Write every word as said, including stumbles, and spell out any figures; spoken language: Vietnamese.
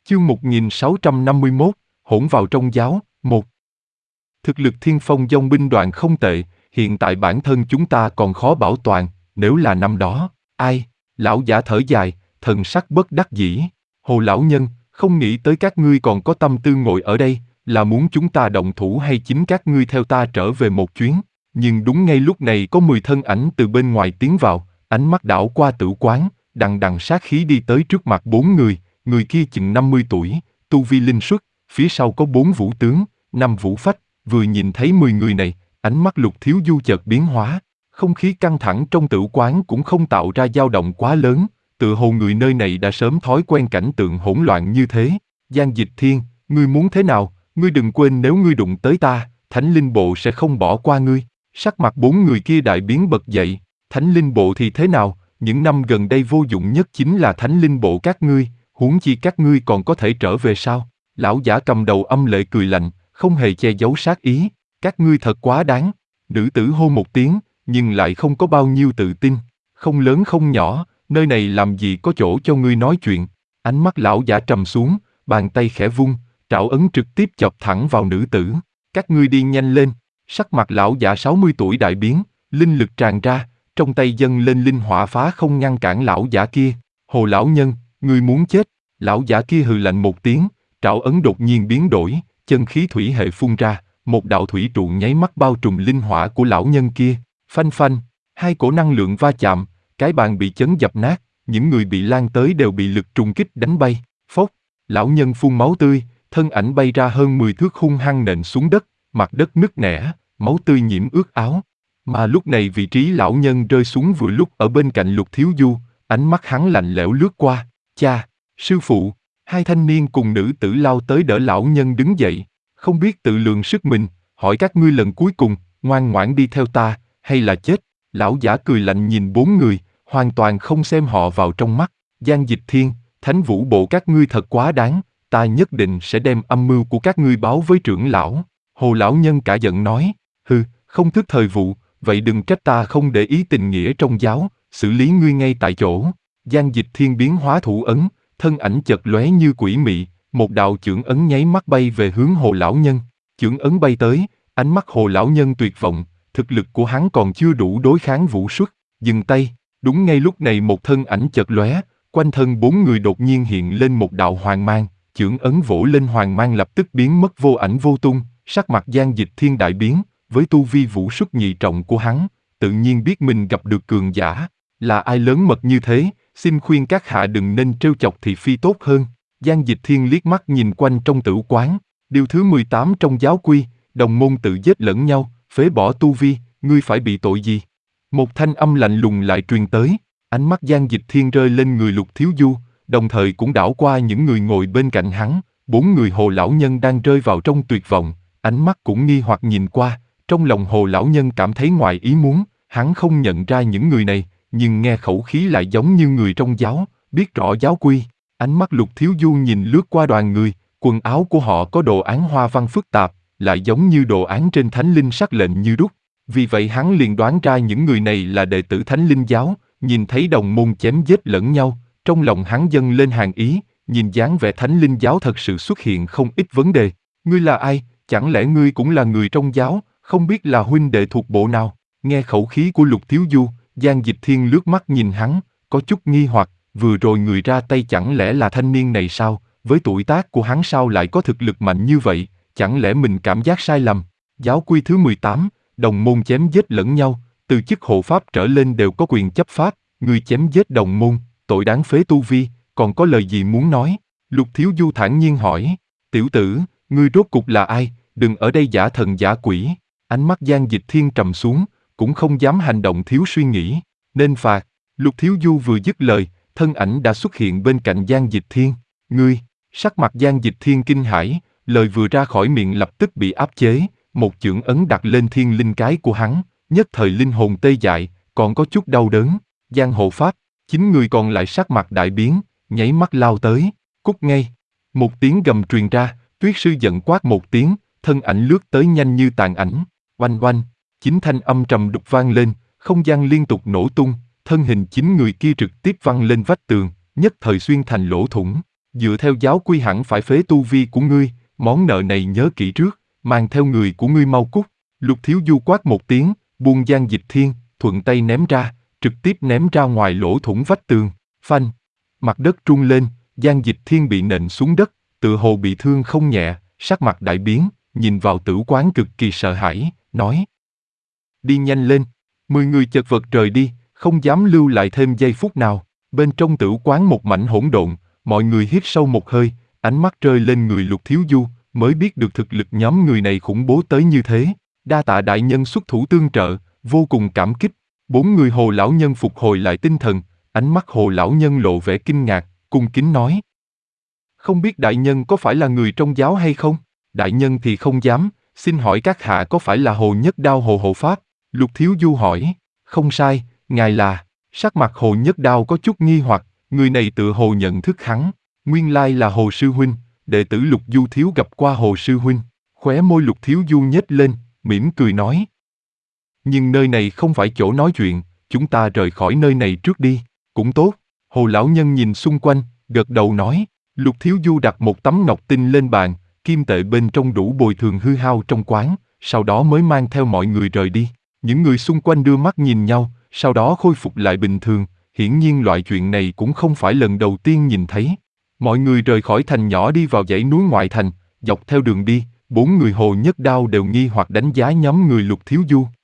Chương một nghìn sáu trăm năm mươi mốt, hỗn vào trong giáo, một. Thực lực Thiên Phong Dòng binh đoàn không tệ, hiện tại bản thân chúng ta còn khó bảo toàn, nếu là năm đó, ai? Lão giả thở dài, thần sắc bất đắc dĩ. Hồ lão nhân, không nghĩ tới các ngươi còn có tâm tư ngồi ở đây, là muốn chúng ta động thủ hay chính các ngươi theo ta trở về một chuyến? Nhưng đúng ngay lúc này có mười thân ảnh từ bên ngoài tiến vào, ánh mắt đảo qua tử quán, đằng đằng sát khí đi tới trước mặt bốn người. Người kia chừng năm mươi tuổi, tu vi linh xuất, phía sau có bốn vũ tướng, năm vũ phách. Vừa nhìn thấy mười người này, ánh mắt Lục Thiếu Du chợt biến hóa. Không khí căng thẳng trong tử quán cũng không tạo ra dao động quá lớn, tựa hồ người nơi này đã sớm thói quen cảnh tượng hỗn loạn như thế. Giang Dịch Thiên, ngươi muốn thế nào? Ngươi đừng quên nếu ngươi đụng tới ta, Thánh Linh Bộ sẽ không bỏ qua ngươi. Sắc mặt bốn người kia đại biến bật dậy. Thánh Linh Bộ thì thế nào? Những năm gần đây vô dụng nhất chính là Thánh Linh Bộ các ngươi. Huống chi các ngươi còn có thể trở về sao? Lão giả cầm đầu âm lệ cười lạnh, không hề che giấu sát ý. Các ngươi thật quá đáng. Nữ tử hô một tiếng, nhưng lại không có bao nhiêu tự tin. Không lớn không nhỏ, nơi này làm gì có chỗ cho ngươi nói chuyện. Ánh mắt lão giả trầm xuống, bàn tay khẽ vung, trảo ấn trực tiếp chọc thẳng vào nữ tử. Các ngươi đi nhanh lên. Sắc mặt lão giả sáu mươi tuổi đại biến, linh lực tràn ra, trong tay dâng lên linh hỏa phá không ngăn cản lão giả kia. Hồ lão nhân, ngươi muốn chết. Lão giả kia hừ lạnh một tiếng, trảo ấn đột nhiên biến đổi, chân khí thủy hệ phun ra, một đạo thủy trụ nháy mắt bao trùm linh hỏa của lão nhân kia. Phanh phanh, hai cổ năng lượng va chạm, cái bàn bị chấn dập nát, những người bị lan tới đều bị lực trùng kích đánh bay. Phốc, lão nhân phun máu tươi, thân ảnh bay ra hơn mười thước hung hăng nện xuống đất, mặt đất nứt nẻ, máu tươi nhiễm ướt áo. Mà lúc này vị trí lão nhân rơi xuống vừa lúc ở bên cạnh Lục Thiếu Du, ánh mắt hắn lạnh lẽo lướt qua. Cha, sư phụ, hai thanh niên cùng nữ tử lao tới đỡ lão nhân đứng dậy, không biết tự lượng sức mình, hỏi các ngươi lần cuối cùng, ngoan ngoãn đi theo ta, hay là chết? Lão giả cười lạnh nhìn bốn người, hoàn toàn không xem họ vào trong mắt. Giang Dịch Thiên, Thánh Vũ Bộ các ngươi thật quá đáng, ta nhất định sẽ đem âm mưu của các ngươi báo với trưởng lão. Hồ lão nhân cả giận nói, hừ, không thức thời vụ, vậy đừng trách ta không để ý tình nghĩa trong giáo, xử lý ngươi ngay tại chỗ. Giang Dịch Thiên biến hóa thủ ấn, thân ảnh chợt lóe như quỷ mị, một đạo chưởng ấn nháy mắt bay về hướng Hồ lão nhân. Chưởng ấn bay tới, ánh mắt Hồ lão nhân tuyệt vọng, thực lực của hắn còn chưa đủ đối kháng Vũ Xuất. Dừng tay, đúng ngay lúc này một thân ảnh chợt lóe, quanh thân bốn người đột nhiên hiện lên một đạo hoàng mang, chưởng ấn vỗ lên hoàng mang lập tức biến mất vô ảnh vô tung. Sắc mặt Giang Dịch Thiên đại biến, với tu vi Vũ Xuất nhị trọng của hắn, tự nhiên biết mình gặp được cường giả. Là ai lớn mật như thế, xin khuyên các hạ đừng nên trêu chọc thị phi tốt hơn. Giang Dịch Thiên liếc mắt nhìn quanh trong tử quán, điều thứ mười tám trong giáo quy, đồng môn tự giết lẫn nhau, phế bỏ tu vi, ngươi phải bị tội gì? Một thanh âm lạnh lùng lại truyền tới, ánh mắt Giang Dịch Thiên rơi lên người Lục Thiếu Du, đồng thời cũng đảo qua những người ngồi bên cạnh hắn. Bốn người Hồ lão nhân đang rơi vào trong tuyệt vọng, ánh mắt cũng nghi hoặc nhìn qua. Trong lòng Hồ lão nhân cảm thấy ngoài ý muốn, hắn không nhận ra những người này, nhưng nghe khẩu khí lại giống như người trong giáo, biết rõ giáo quy. Ánh mắt Lục Thiếu Du nhìn lướt qua đoàn người, quần áo của họ có đồ án hoa văn phức tạp, lại giống như đồ án trên thánh linh sắc lệnh như đúc. Vì vậy hắn liền đoán ra những người này là đệ tử thánh linh giáo. Nhìn thấy đồng môn chém giết lẫn nhau, trong lòng hắn dâng lên hàng ý, nhìn dáng vẻ thánh linh giáo thật sự xuất hiện không ít vấn đề. Ngươi là ai? Chẳng lẽ ngươi cũng là người trong giáo, không biết là huynh đệ thuộc bộ nào? Nghe khẩu khí của Lục Thiếu Du, Giang Dịch Thiên lướt mắt nhìn hắn, có chút nghi hoặc, vừa rồi người ra tay chẳng lẽ là thanh niên này sao? Với tuổi tác của hắn sao lại có thực lực mạnh như vậy? Chẳng lẽ mình cảm giác sai lầm? Giáo quy thứ mười tám, đồng môn chém giết lẫn nhau, từ chức hộ pháp trở lên đều có quyền chấp pháp, người chém giết đồng môn, tội đáng phế tu vi, còn có lời gì muốn nói? Lục Thiếu Du thản nhiên hỏi, tiểu tử, ngươi rốt cục là ai? Đừng ở đây giả thần giả quỷ. Ánh mắt Giang Dịch Thiên trầm xuống, cũng không dám hành động thiếu suy nghĩ, nên phạt. Lục Thiếu Du vừa dứt lời, thân ảnh đã xuất hiện bên cạnh Giang Dịch Thiên. Ngươi, sắc mặt Giang Dịch Thiên kinh hãi, lời vừa ra khỏi miệng lập tức bị áp chế, một chưởng ấn đặt lên thiên linh cái của hắn, nhất thời linh hồn tê dại, còn có chút đau đớn. Giang hộ pháp, chín người còn lại sắc mặt đại biến, nháy mắt lao tới, cút ngay. Một tiếng gầm truyền ra, Tuyết sư giận quát một tiếng, thân ảnh lướt tới nhanh như tàn ảnh, oanh oanh, chín thanh âm trầm đục vang lên, không gian liên tục nổ tung, thân hình chín người kia trực tiếp văng lên vách tường, nhất thời xuyên thành lỗ thủng. Dựa theo giáo quy hẳn phải phế tu vi của ngươi, món nợ này nhớ kỹ trước, mang theo người của ngươi mau cút. Lục Thiếu Du quát một tiếng, buông Giang Dịch Thiên, thuận tay ném ra, trực tiếp ném ra ngoài lỗ thủng vách tường. Phanh! Mặt đất rung lên, Giang Dịch Thiên bị nện xuống đất, tựa hồ bị thương không nhẹ, sắc mặt đại biến, nhìn vào tử quán cực kỳ sợ hãi, nói: đi nhanh lên. Mười người chật vật rời đi, không dám lưu lại thêm giây phút nào. Bên trong tử quán một mảnh hỗn độn, mọi người hít sâu một hơi, ánh mắt rơi lên người Lục Thiếu Du, mới biết được thực lực nhóm người này khủng bố tới như thế. Đa tạ đại nhân xuất thủ tương trợ, vô cùng cảm kích. Bốn người Hồ lão nhân phục hồi lại tinh thần, ánh mắt Hồ lão nhân lộ vẻ kinh ngạc, cung kính nói: không biết đại nhân có phải là người trong giáo hay không? Đại nhân thì không dám, xin hỏi các hạ có phải là Hồ Nhất Đao Hồ hộ pháp? Lục Thiếu Du hỏi. Không sai, ngài là. Sắc mặt Hồ Nhất Đao có chút nghi hoặc, người này tựa hồ nhận thức hắn. Nguyên lai là Hồ sư huynh, đệ tử Lục Du Thiếu gặp qua Hồ sư huynh. Khóe môi Lục Thiếu Du nhếch lên, mỉm cười nói: nhưng nơi này không phải chỗ nói chuyện, chúng ta rời khỏi nơi này trước đi. Cũng tốt. Hồ lão nhân nhìn xung quanh, gật đầu nói. Lục Thiếu Du đặt một tấm ngọc tinh lên bàn, kim tệ bên trong đủ bồi thường hư hao trong quán, sau đó mới mang theo mọi người rời đi. Những người xung quanh đưa mắt nhìn nhau, sau đó khôi phục lại bình thường, hiển nhiên loại chuyện này cũng không phải lần đầu tiên nhìn thấy. Mọi người rời khỏi thành nhỏ đi vào dãy núi ngoại thành, dọc theo đường đi, bốn người Hồ Nhất Đao đều nghi hoặc đánh giá nhóm người Lục Thiếu Du.